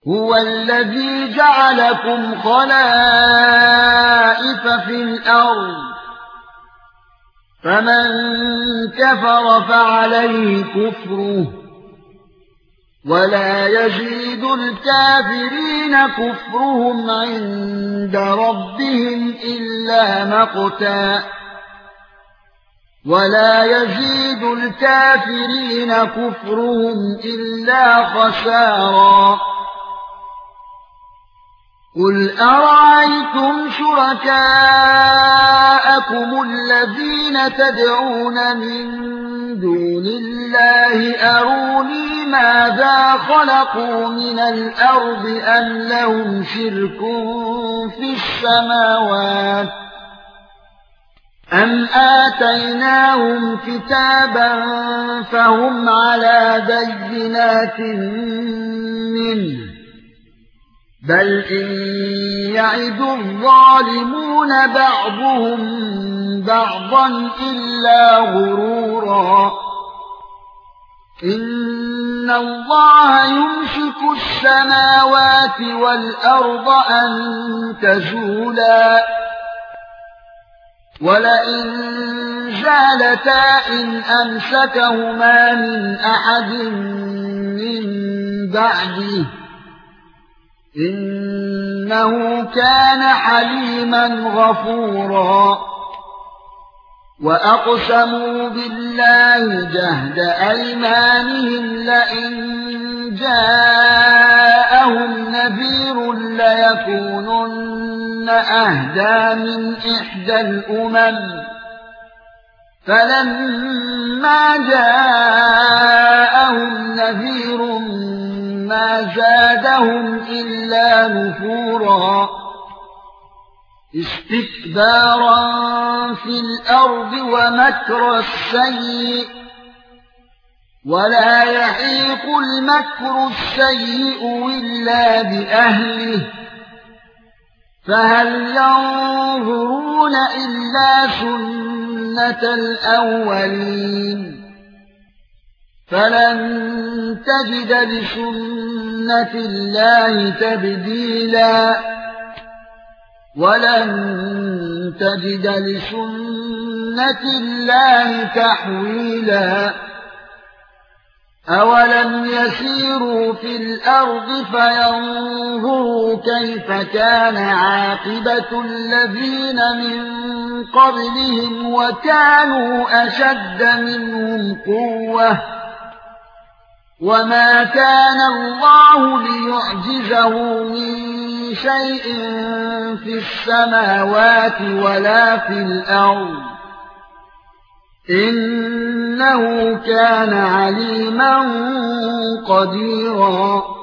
هو الذي جعلكم خلائف في الأرض فمن كفر فعليه كفره ولا يزيد الكافرين كفرهم عند ربهم إلا مقتا ولا يزيد الكافرين كفرهم إلا خسارا قل أرأيتم شركاءكم الذين تدعون من دون الله أروني ماذا خلقوا من الأرض أم لهم شرك في السماوات أم آتيناهم كتابا فهم على بينات منه بل إن يعد الظالمون بعضهم بعضا إلا غرورا إن الله يمسك السماوات والأرض أن تزولا ولئن زالتا إن أمسكهما من أحد من بعده إنه كان حليما غفورا وأقسموا بالله جهد أيمانهم لئن جاءهم نذير ليكونن أهدى من إحدى الأمم فلما جاءهم نذير ما زادهم إلا نفورا استكبارا في الأرض ومكر السيء ولا يحيق المكر السيء إلا بأهله فهل ينظرون إلا سنة الأولين فلن تجد لسنة الله تبديلا ولن تجد لسنة الله تحويلا أولم يسيروا في الأرض فينظروا كيف كان عاقبة الذين من قبلهم وكانوا أشد منهم قوة وما كان الله ليعجزه من شيء في السماوات ولا في الأرض إنه كان عليما قديرا